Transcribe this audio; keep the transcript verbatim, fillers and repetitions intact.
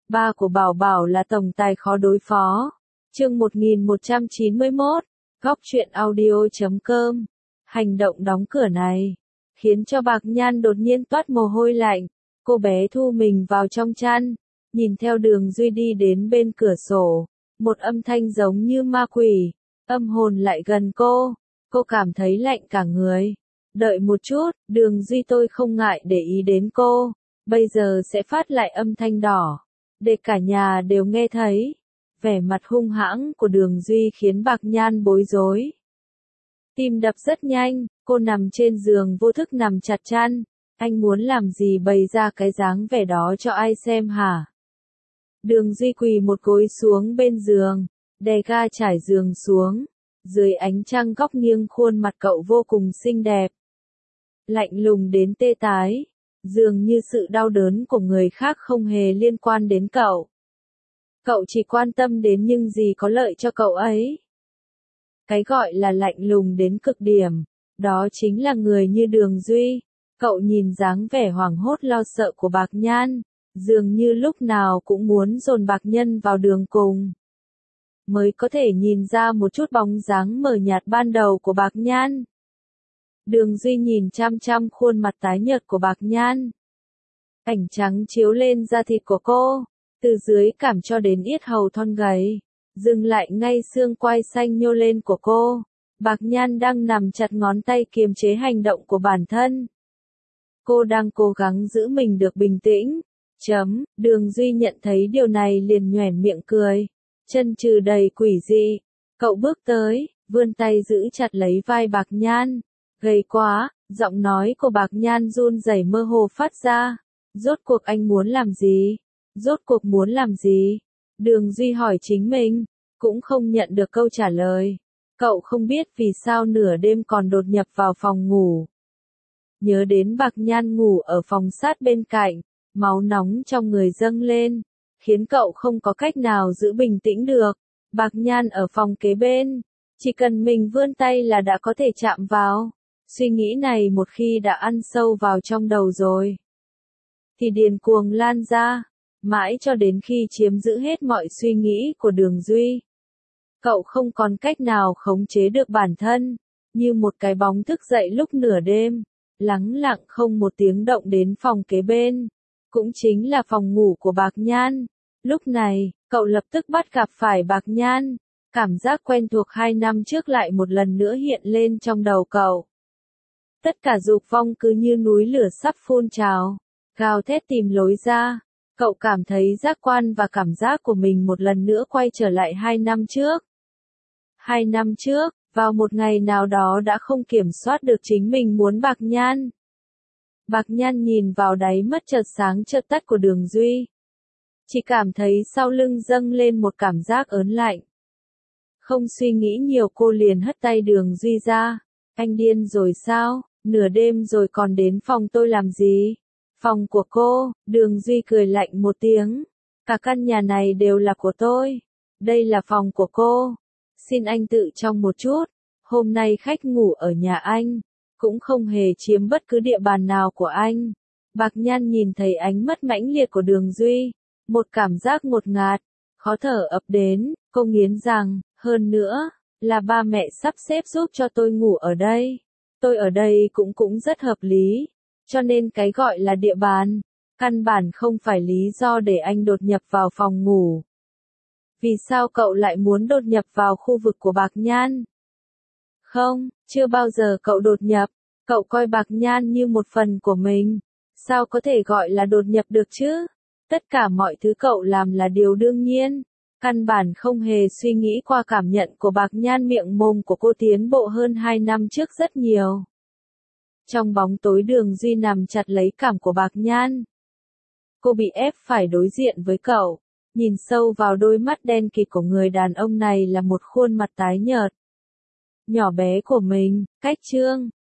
Ba của Bảo Bảo là tổng tài khó đối phó. Chương một nghìn một trăm chín mươi mốt, góc truyện audio chấm com. Hành động đóng cửa này khiến cho Bạc Nhan đột nhiên toát mồ hôi lạnh. Cô bé thu mình vào trong chăn, nhìn theo Đường Duy đi đến bên cửa sổ, một âm thanh giống như ma quỷ, âm hồn lại gần cô, cô cảm thấy lạnh cả người. Đợi một chút, Đường Duy, tôi không ngại để ý đến cô, bây giờ sẽ phát lại âm thanh đỏ, để cả nhà đều nghe thấy. Vẻ mặt hung hãng của Đường Duy khiến Bạc Nhan bối rối. Tim đập rất nhanh, cô nằm trên giường vô thức nằm chặt chăn. Anh muốn làm gì bày ra cái dáng vẻ đó cho ai xem hả? Đường Duy quỳ một gối xuống bên giường, đè ga trải giường xuống. Dưới ánh trăng góc nghiêng khuôn mặt cậu vô cùng xinh đẹp. Lạnh lùng đến tê tái, dường như sự đau đớn của người khác không hề liên quan đến cậu. Cậu chỉ quan tâm đến những gì có lợi cho cậu ấy. Cái gọi là lạnh lùng đến cực điểm, đó chính là người như Đường Duy. Cậu nhìn dáng vẻ hoảng hốt lo sợ của Bạc Nhan, dường như lúc nào cũng muốn dồn Bạc Nhân vào đường cùng. Mới có thể nhìn ra một chút bóng dáng mờ nhạt ban đầu của Bạc Nhan. Đường Duy nhìn chăm chăm khuôn mặt tái nhợt của Bạc Nhan. Ảnh trắng chiếu lên da thịt của cô, từ dưới cằm cho đến yết hầu thon gầy, dừng lại ngay xương quai xanh nhô lên của cô. Bạc Nhan đang nằm chặt ngón tay kiềm chế hành động của bản thân. Cô đang cố gắng giữ mình được bình tĩnh. Chấm, Đường Duy nhận thấy điều này liền nhoẻn miệng cười. Chân trừ đầy quỷ dị. Cậu bước tới, vươn tay giữ chặt lấy vai Bạc Nhan. Gầy quá, giọng nói của Bạc Nhan run rẩy mơ hồ phát ra. Rốt cuộc anh muốn làm gì? Rốt cuộc muốn làm gì? Đường Duy hỏi chính mình, cũng không nhận được câu trả lời. Cậu không biết vì sao nửa đêm còn đột nhập vào phòng ngủ. Nhớ đến Bạc Nhan ngủ ở phòng sát bên cạnh, máu nóng trong người dâng lên, khiến cậu không có cách nào giữ bình tĩnh được. Bạc Nhan ở phòng kế bên, chỉ cần mình vươn tay là đã có thể chạm vào. Suy nghĩ này một khi đã ăn sâu vào trong đầu rồi, thì điên cuồng lan ra, mãi cho đến khi chiếm giữ hết mọi suy nghĩ của Đường Duy. Cậu không còn cách nào khống chế được bản thân, như một cái bóng thức dậy lúc nửa đêm, lắng lặng không một tiếng động đến phòng kế bên, cũng chính là phòng ngủ của Bạc Nhan. Lúc này, cậu lập tức bắt gặp phải Bạc Nhan, cảm giác quen thuộc hai năm trước lại một lần nữa hiện lên trong đầu cậu. Tất cả dục vọng cứ như núi lửa sắp phun trào, gào thét tìm lối ra. Cậu cảm thấy giác quan và cảm giác của mình một lần nữa quay trở lại hai năm trước. Hai năm trước, vào một ngày nào đó đã không kiểm soát được chính mình muốn Bạc Nhan. Bạc Nhan nhìn vào đáy mắt chợt sáng chợt tắt của Đường Duy. Chỉ cảm thấy sau lưng dâng lên một cảm giác ớn lạnh. Không suy nghĩ nhiều cô liền hất tay Đường Duy ra. Anh điên rồi sao? Nửa đêm rồi còn đến phòng tôi làm gì? Phòng của cô, Đường Duy cười lạnh một tiếng. Cả căn nhà này đều là của tôi. Đây là phòng của cô. Xin anh tự trông một chút. Hôm nay khách ngủ ở nhà anh, cũng không hề chiếm bất cứ địa bàn nào của anh. Bạc Nhan nhìn thấy ánh mắt mãnh liệt của Đường Duy. Một cảm giác ngột ngạt, khó thở ập đến. Cô nghiến rằng, hơn nữa, là ba mẹ sắp xếp giúp cho tôi ngủ ở đây. Tôi ở đây cũng cũng rất hợp lý. Cho nên cái gọi là địa bàn, căn bản không phải lý do để anh đột nhập vào phòng ngủ. Vì sao cậu lại muốn đột nhập vào khu vực của Bạc Nhan? Không, chưa bao giờ cậu đột nhập, cậu coi Bạc Nhan như một phần của mình. Sao có thể gọi là đột nhập được chứ? Tất cả mọi thứ cậu làm là điều đương nhiên. Căn bản không hề suy nghĩ qua cảm nhận của Bạc Nhan. Miệng mồm của cô tiến bộ hơn hai năm trước rất nhiều. Trong bóng tối Đường Duy nằm chặt lấy cằm của Bạc Nhan. Cô bị ép phải đối diện với cậu. Nhìn sâu vào đôi mắt đen kịt của người đàn ông này là một khuôn mặt tái nhợt, nhỏ bé của mình. Cách chương